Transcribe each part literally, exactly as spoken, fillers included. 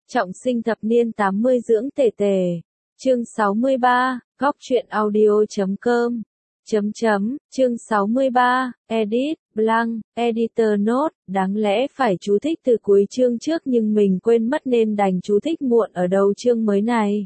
Trọng sinh thập niên tám mươi dưỡng tề tề. Chương sáu mươi ba, góc truyện audio chấm com. Chấm chấm, chương sáu mươi ba, edit, blank, editor note, đáng lẽ phải chú thích từ cuối chương trước nhưng mình quên mất nên đành chú thích muộn ở đầu chương mới này.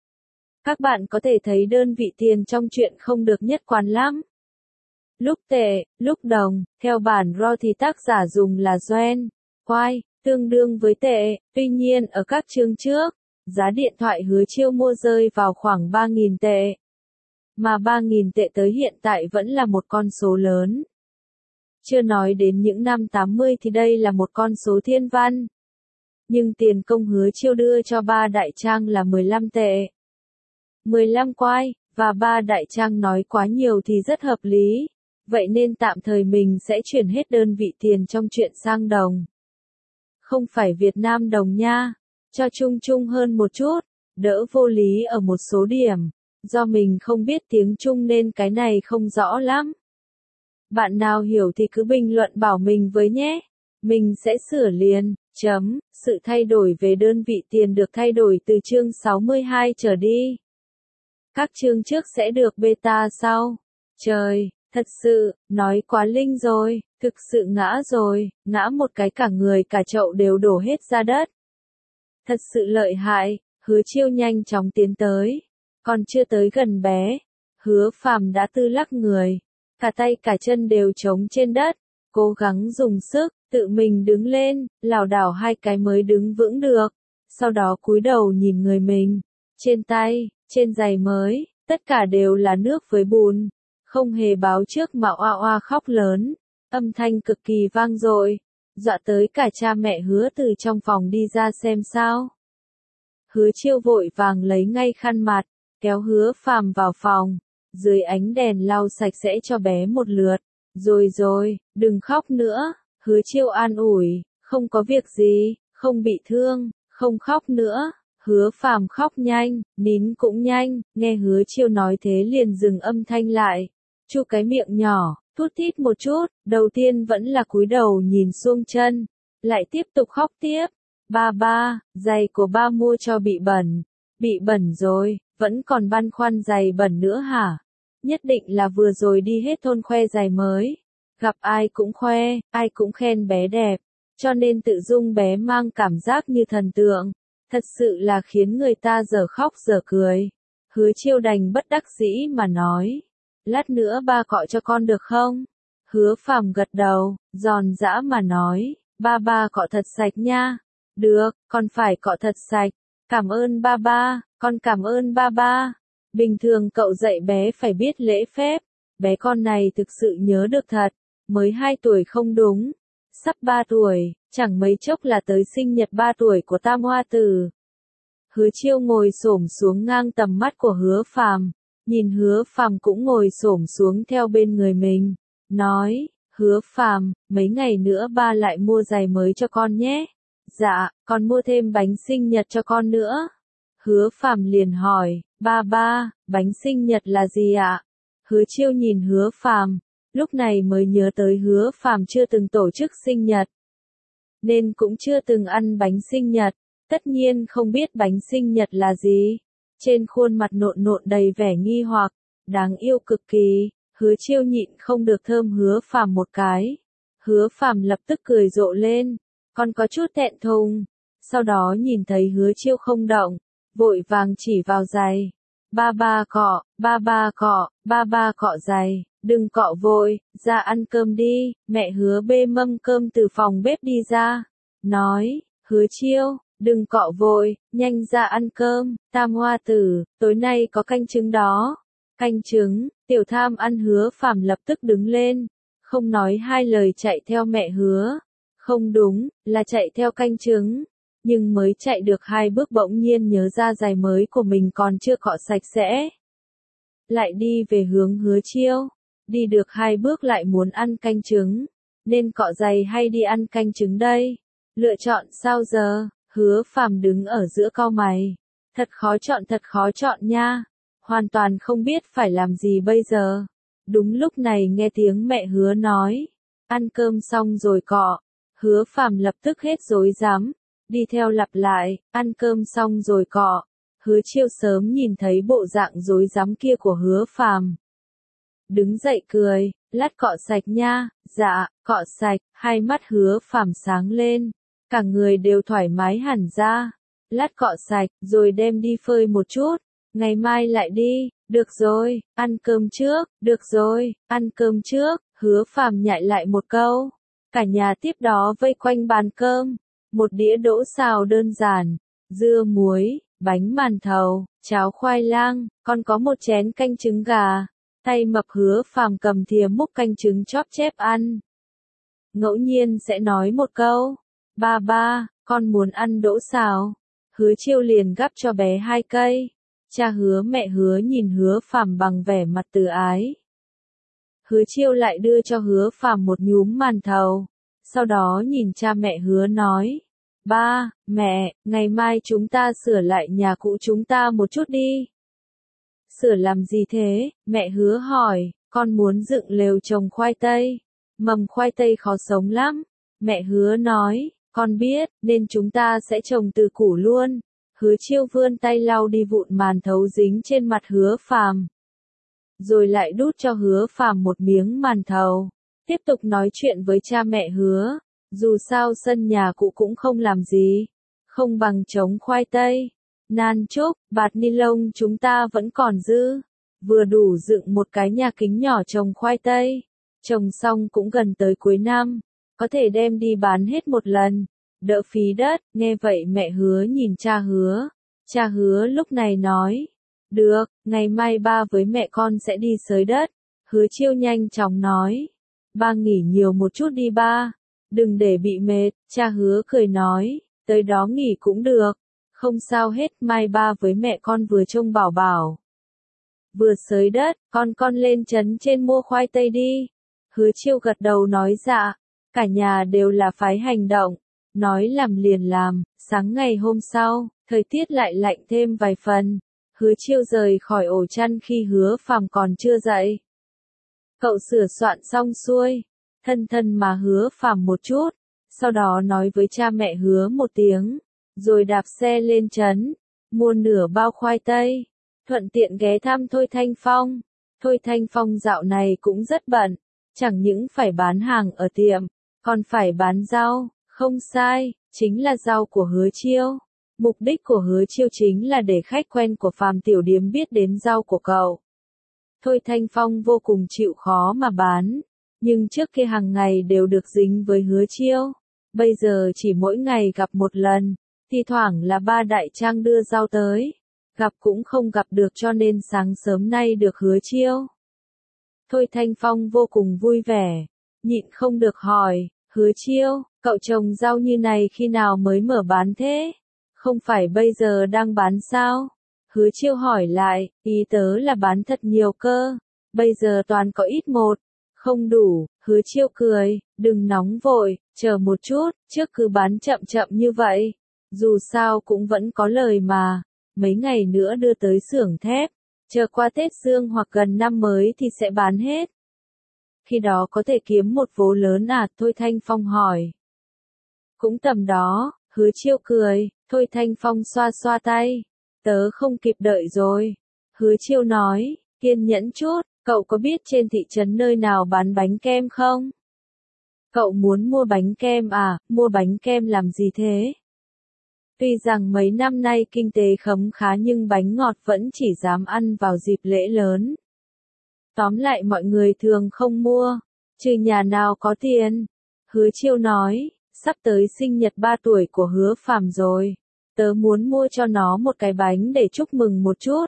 Các bạn có thể thấy đơn vị tiền trong truyện không được nhất quán lắm. Lúc tệ, lúc đồng, theo bản raw thì tác giả dùng là yuan, quai, tương đương với tệ, tuy nhiên ở các chương trước, giá điện thoại Hứa Chiêu mua rơi vào khoảng ba nghìn tệ. Mà ba nghìn tệ tới hiện tại vẫn là một con số lớn. Chưa nói đến những năm tám mươi thì đây là một con số thiên văn. Nhưng tiền công Hứa Chiêu đưa cho ba đại trang là mười lăm tệ. mười lăm quai, và ba đại trang nói quá nhiều thì rất hợp lý. Vậy nên tạm thời mình sẽ chuyển hết đơn vị tiền trong truyện sang đồng. Không phải Việt Nam đồng nha, cho chung chung hơn một chút, đỡ vô lý ở một số điểm. Do mình không biết tiếng Trung nên cái này không rõ lắm. Bạn nào hiểu thì cứ bình luận bảo mình với nhé. Mình sẽ sửa liền. Chấm, sự thay đổi về đơn vị tiền được thay đổi từ chương sáu mươi hai trở đi. Các chương trước sẽ được beta sau. Trời, thật sự, nói quá linh rồi, thực sự ngã rồi, ngã một cái cả người cả chậu đều đổ hết ra đất. Thật sự lợi hại, Hứa Chiêu nhanh chóng tiến tới. Còn chưa tới gần bé, Hứa Phàm đã tư lắc người, cả tay cả chân đều trống trên đất, cố gắng dùng sức, tự mình đứng lên, lảo đảo hai cái mới đứng vững được, sau đó cúi đầu nhìn người mình, trên tay, trên giày mới, tất cả đều là nước với bùn, không hề báo trước mà oa oa khóc lớn, âm thanh cực kỳ vang dội, dọa tới cả cha mẹ Hứa từ trong phòng đi ra xem sao. Hứa Chiêu vội vàng lấy ngay khăn mặt, kéo Hứa Phàm vào phòng, dưới ánh đèn lau sạch sẽ cho bé một lượt. Rồi rồi, đừng khóc nữa, Hứa Chiêu an ủi, không có việc gì, không bị thương, không khóc nữa. Hứa Phàm khóc nhanh, nín cũng nhanh, nghe Hứa Chiêu nói thế liền dừng âm thanh lại, chu cái miệng nhỏ, thút thít một chút, đầu tiên vẫn là cúi đầu nhìn xuông chân, lại tiếp tục khóc tiếp. Ba ba, giày của ba mua cho bị bẩn, bị bẩn rồi, vẫn còn băn khoăn giày bẩn nữa hả? Nhất định là vừa rồi đi hết thôn khoe giày mới, gặp ai cũng khoe, ai cũng khen bé đẹp, cho nên tự dung bé mang cảm giác như thần tượng, thật sự là khiến người ta giờ khóc giờ cười. Hứa Chiêu đành bất đắc dĩ mà nói, lát nữa ba cọ cho con được không? Hứa Phàm gật đầu, giòn giã mà nói, ba ba cọ thật sạch nha. Được, con phải cọ thật sạch. Cảm ơn ba ba, con cảm ơn ba ba. Bình thường cậu dạy bé phải biết lễ phép. Bé con này thực sự nhớ được thật. Mới hai tuổi không đúng. Sắp ba tuổi, chẳng mấy chốc là tới sinh nhật ba tuổi của Tam Hoa Tử. Hứa Chiêu ngồi xổm xuống ngang tầm mắt của Hứa Phàm. Nhìn Hứa Phàm cũng ngồi xổm xuống theo bên người mình. Nói, Hứa Phàm, mấy ngày nữa ba lại mua giày mới cho con nhé. Dạ, còn mua thêm bánh sinh nhật cho con nữa. Hứa Phàm liền hỏi, ba ba, bánh sinh nhật là gì ạ? Hứa Chiêu nhìn Hứa Phàm, lúc này mới nhớ tới Hứa Phàm chưa từng tổ chức sinh nhật, nên cũng chưa từng ăn bánh sinh nhật, tất nhiên không biết bánh sinh nhật là gì. Trên khuôn mặt nộn nộn đầy vẻ nghi hoặc, đáng yêu cực kỳ, Hứa Chiêu nhịn không được thơm Hứa Phàm một cái. Hứa Phàm lập tức cười rộ lên. Con có chút thẹn thùng, sau đó nhìn thấy Hứa Chiêu không động, vội vàng chỉ vào giày. Ba ba cọ, ba ba cọ, ba ba cọ giày, đừng cọ vội, ra ăn cơm đi. Mẹ Hứa bê mâm cơm từ phòng bếp đi ra, nói, Hứa Chiêu, đừng cọ vội, nhanh ra ăn cơm. Tam Hoa Tử, tối nay có canh trứng đó. Canh trứng, Tiểu Tham ăn. Hứa Phàm lập tức đứng lên, không nói hai lời chạy theo mẹ Hứa. Không đúng, là chạy theo canh trứng. Nhưng mới chạy được hai bước bỗng nhiên nhớ ra giày mới của mình còn chưa cọ sạch sẽ. Lại đi về hướng Hứa Chiêu. Đi được hai bước lại muốn ăn canh trứng. Nên cọ giày hay đi ăn canh trứng đây? Lựa chọn sao giờ? Hứa Phàm đứng ở giữa cau mày. Thật khó chọn, thật khó chọn nha. Hoàn toàn không biết phải làm gì bây giờ. Đúng lúc này nghe tiếng mẹ Hứa nói. Ăn cơm xong rồi cọ. Hứa Phàm lập tức hết rối rắm, đi theo lặp lại, ăn cơm xong rồi cọ. Hứa Chiêu sớm nhìn thấy bộ dạng rối rắm kia của Hứa Phàm. Đứng dậy cười, lát cọ sạch nha, dạ, cọ sạch, hai mắt Hứa Phàm sáng lên, cả người đều thoải mái hẳn ra. Lát cọ sạch, rồi đem đi phơi một chút, ngày mai lại đi, được rồi, ăn cơm trước, được rồi, ăn cơm trước, Hứa Phàm nhại lại một câu. Cả nhà tiếp đó vây quanh bàn cơm, một đĩa đỗ xào đơn giản, dưa muối, bánh màn thầu, cháo khoai lang, còn có một chén canh trứng gà. Tay mập Hứa Phàm cầm thìa múc canh trứng chóp chép ăn. Ngẫu nhiên sẽ nói một câu, ba ba, con muốn ăn đỗ xào. Hứa Chiêu liền gắp cho bé hai cây. Cha Hứa mẹ Hứa nhìn Hứa Phàm bằng vẻ mặt từ ái. Hứa Chiêu lại đưa cho Hứa Phàm một nhúm màn thầu. Sau đó nhìn cha mẹ Hứa nói, ba, mẹ, ngày mai chúng ta sửa lại nhà cũ chúng ta một chút đi. Sửa làm gì thế? Mẹ Hứa hỏi, con muốn dựng lều trồng khoai tây. Mầm khoai tây khó sống lắm. Mẹ Hứa nói, con biết, nên chúng ta sẽ trồng từ củ luôn. Hứa Chiêu vươn tay lau đi vụn màn thấu dính trên mặt Hứa Phàm. Rồi lại đút cho Hứa Phàm một miếng màn thầu. Tiếp tục nói chuyện với cha mẹ Hứa. Dù sao sân nhà cũ cũng không làm gì. Không bằng trồng khoai tây. Nan chúc, bạt ni lông chúng ta vẫn còn dư. Vừa đủ dựng một cái nhà kính nhỏ trồng khoai tây. Trồng xong cũng gần tới cuối năm. Có thể đem đi bán hết một lần. Đỡ phí đất. Nghe vậy mẹ Hứa nhìn cha Hứa. Cha Hứa lúc này nói. Được, ngày mai ba với mẹ con sẽ đi xới đất. Hứa Chiêu nhanh chóng nói. Ba nghỉ nhiều một chút đi ba. Đừng để bị mệt. Cha Hứa cười nói. Tới đó nghỉ cũng được. Không sao hết, mai ba với mẹ con vừa trông bảo bảo. Vừa xới đất, con con lên trấn trên mua khoai tây đi. Hứa Chiêu gật đầu nói dạ. Cả nhà đều là phái hành động. Nói làm liền làm. Sáng ngày hôm sau, thời tiết lại lạnh thêm vài phần. Hứa Chiêu rời khỏi ổ chăn khi Hứa Phàm còn chưa dậy. Cậu sửa soạn xong xuôi. Thân thân mà Hứa Phàm một chút. Sau đó nói với cha mẹ Hứa một tiếng. Rồi đạp xe lên trấn. Mua nửa bao khoai tây. Thuận tiện ghé thăm Thôi Thanh Phong. Thôi Thanh Phong dạo này cũng rất bận. Chẳng những phải bán hàng ở tiệm. Còn phải bán rau. Không sai, chính là rau của Hứa Chiêu. Mục đích của Hứa Chiêu chính là để khách quen của Phàm Tiểu Điếm biết đến rau của cậu. Thôi Thanh Phong vô cùng chịu khó mà bán. Nhưng trước kia hàng ngày đều được dính với Hứa Chiêu. Bây giờ chỉ mỗi ngày gặp một lần. Thi thoảng là ba đại trang đưa rau tới. Gặp cũng không gặp được cho nên sáng sớm nay được Hứa Chiêu. Thôi Thanh Phong vô cùng vui vẻ. Nhịn không được hỏi. Hứa Chiêu, cậu trồng rau như này khi nào mới mở bán thế? Không phải bây giờ đang bán sao? Hứa Chiêu hỏi lại, ý tớ là bán thật nhiều cơ. Bây giờ toàn có ít một. Không đủ, Hứa Chiêu cười, đừng nóng vội, chờ một chút, trước cứ bán chậm chậm như vậy. Dù sao cũng vẫn có lời mà. Mấy ngày nữa đưa tới xưởng thép. Chờ qua Tết Dương hoặc gần năm mới thì sẽ bán hết. Khi đó có thể kiếm một vố lớn à? Thôi Thanh Phong hỏi. Cũng tầm đó, Hứa Chiêu cười. Thôi Thanh Phong xoa xoa tay. Tớ không kịp đợi rồi. Hứa Chiêu nói, kiên nhẫn chút, cậu có biết trên thị trấn nơi nào bán bánh kem không? Cậu muốn mua bánh kem à? Mua bánh kem làm gì thế? Tuy rằng mấy năm nay kinh tế khấm khá nhưng bánh ngọt vẫn chỉ dám ăn vào dịp lễ lớn. Tóm lại mọi người thường không mua, trừ nhà nào có tiền. Hứa Chiêu nói, sắp tới sinh nhật ba tuổi của Hứa Phàm rồi. Tớ muốn mua cho nó một cái bánh để chúc mừng một chút.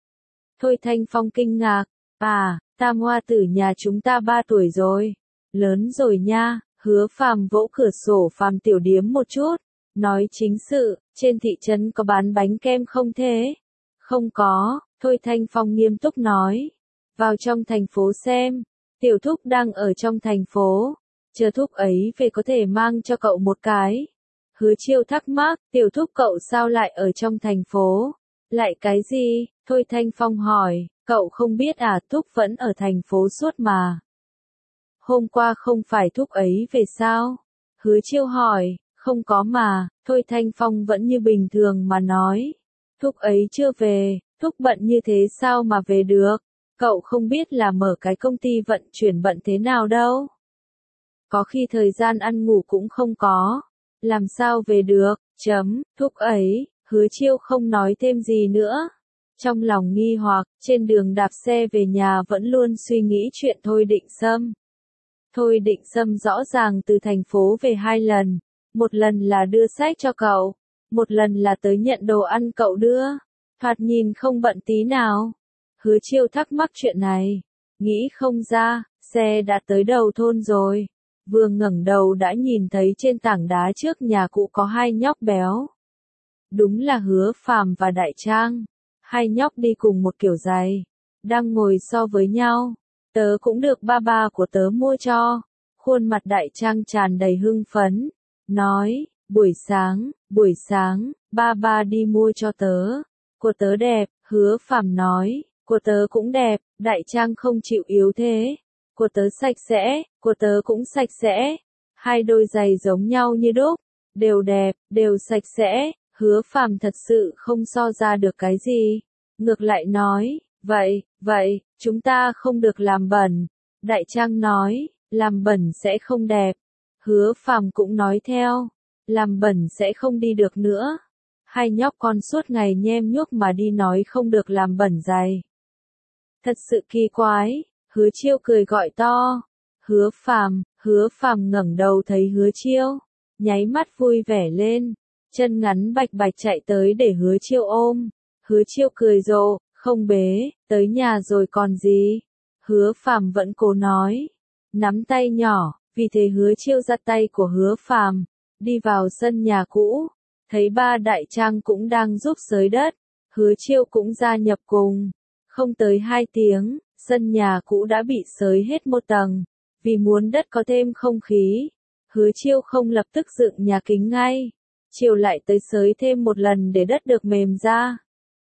Thôi Thanh Phong kinh ngạc, à, Tam Hoa Tử nhà chúng ta ba tuổi rồi. Lớn rồi nha. Hứa Phàm vỗ cửa sổ Phàm Tiểu Điếm một chút. Nói chính sự, trên thị trấn có bán bánh kem không thế? Không có, Thôi Thanh Phong nghiêm túc nói. Vào trong thành phố xem, Tiểu Thúc đang ở trong thành phố. Chờ Thúc ấy về có thể mang cho cậu một cái. Hứa Chiêu thắc mắc, Tiểu Thúc cậu sao lại ở trong thành phố? Lại cái gì? Thôi Thanh Phong hỏi, cậu không biết à? Thúc vẫn ở thành phố suốt mà. Hôm qua không phải Thúc ấy về sao? Hứa Chiêu hỏi, Không có mà, Thôi Thanh Phong vẫn như bình thường mà nói. Thúc ấy chưa về, thúc bận như thế sao mà về được, cậu không biết là mở cái công ty vận chuyển bận thế nào đâu. Có khi thời gian ăn ngủ cũng không có, làm sao về được, chấm, thúc ấy, Hứa Chiêu không nói thêm gì nữa. Trong lòng nghi hoặc, trên đường đạp xe về nhà vẫn luôn suy nghĩ chuyện Thôi Định Sâm. Thôi Định Sâm rõ ràng từ thành phố về hai lần, một lần là đưa sách cho cậu, một lần là tới nhận đồ ăn cậu đưa, thoạt nhìn không bận tí nào. Hứa Chiêu thắc mắc chuyện này, nghĩ không ra, xe đã tới đầu thôn rồi, vừa ngẩng đầu đã nhìn thấy trên tảng đá trước nhà cũ có hai nhóc béo. Đúng là Hứa Phàm và Đại Trang, hai nhóc đi cùng một kiểu giày, đang ngồi so với nhau. Tớ cũng được ba ba của tớ mua cho. Khuôn mặt Đại Trang tràn đầy hưng phấn, nói, buổi sáng, buổi sáng, ba ba đi mua cho tớ. Của tớ đẹp, Hứa Phàm nói, của tớ cũng đẹp. Đại Trang không chịu yếu thế. Của tớ sạch sẽ, của tớ cũng sạch sẽ. Hai đôi giày giống nhau như đúc, đều đẹp, đều sạch sẽ. Hứa Phàm thật sự không so ra được cái gì. Ngược lại nói, vậy, vậy, chúng ta không được làm bẩn. Đại Trang nói, làm bẩn sẽ không đẹp. Hứa Phàm cũng nói theo, làm bẩn sẽ không đi được nữa. Hai nhóc con suốt ngày nhem nhuốc mà đi nói không được làm bẩn giày. Thật sự kỳ quái, Hứa Chiêu cười gọi to. Hứa Phàm, Hứa Phàm ngẩng đầu thấy Hứa Chiêu, nháy mắt vui vẻ lên, chân ngắn bạch bạch chạy tới để Hứa Chiêu ôm. Hứa Chiêu cười rộ, không bế, tới nhà rồi còn gì. Hứa Phàm vẫn cố nói, nắm tay nhỏ, vì thế Hứa Chiêu giật tay của Hứa Phàm, đi vào sân nhà cũ, thấy ba Đại Trang cũng đang giúp xới đất, Hứa Chiêu cũng gia nhập cùng. Không tới hai tiếng, sân nhà cũ đã bị xới hết một tầng, vì muốn đất có thêm không khí. Hứa Chiêu không lập tức dựng nhà kính ngay, chiều lại tới xới thêm một lần để đất được mềm ra.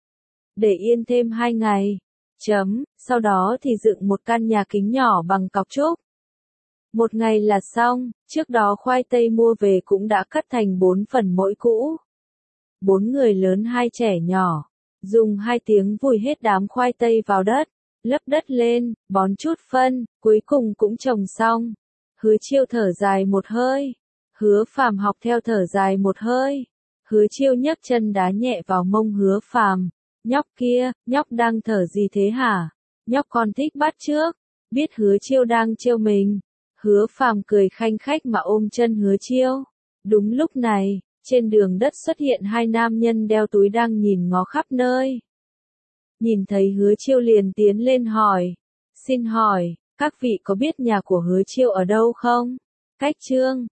Để yên thêm hai ngày, chấm, sau đó thì dựng một căn nhà kính nhỏ bằng cọc trúc. Một ngày là xong, trước đó khoai tây mua về cũng đã cắt thành bốn phần mỗi cũ. Bốn người lớn hai trẻ nhỏ, dùng hai tiếng vùi hết đám khoai tây vào đất, lấp đất lên, bón chút phân, cuối cùng cũng trồng xong. Hứa Chiêu thở dài một hơi, Hứa Phàm học theo thở dài một hơi. Hứa Chiêu nhấc chân đá nhẹ vào mông Hứa Phàm. Nhóc kia, nhóc đang thở gì thế hả? Nhóc con thích bắt chước, biết Hứa Chiêu đang trêu mình. Hứa Phàm cười khanh khách mà ôm chân Hứa Chiêu. Đúng lúc này, trên đường đất xuất hiện hai nam nhân đeo túi đang nhìn ngó khắp nơi. Nhìn thấy Hứa Chiêu liền tiến lên hỏi, xin hỏi, các vị có biết nhà của Hứa Chiêu ở đâu không? Cách Chương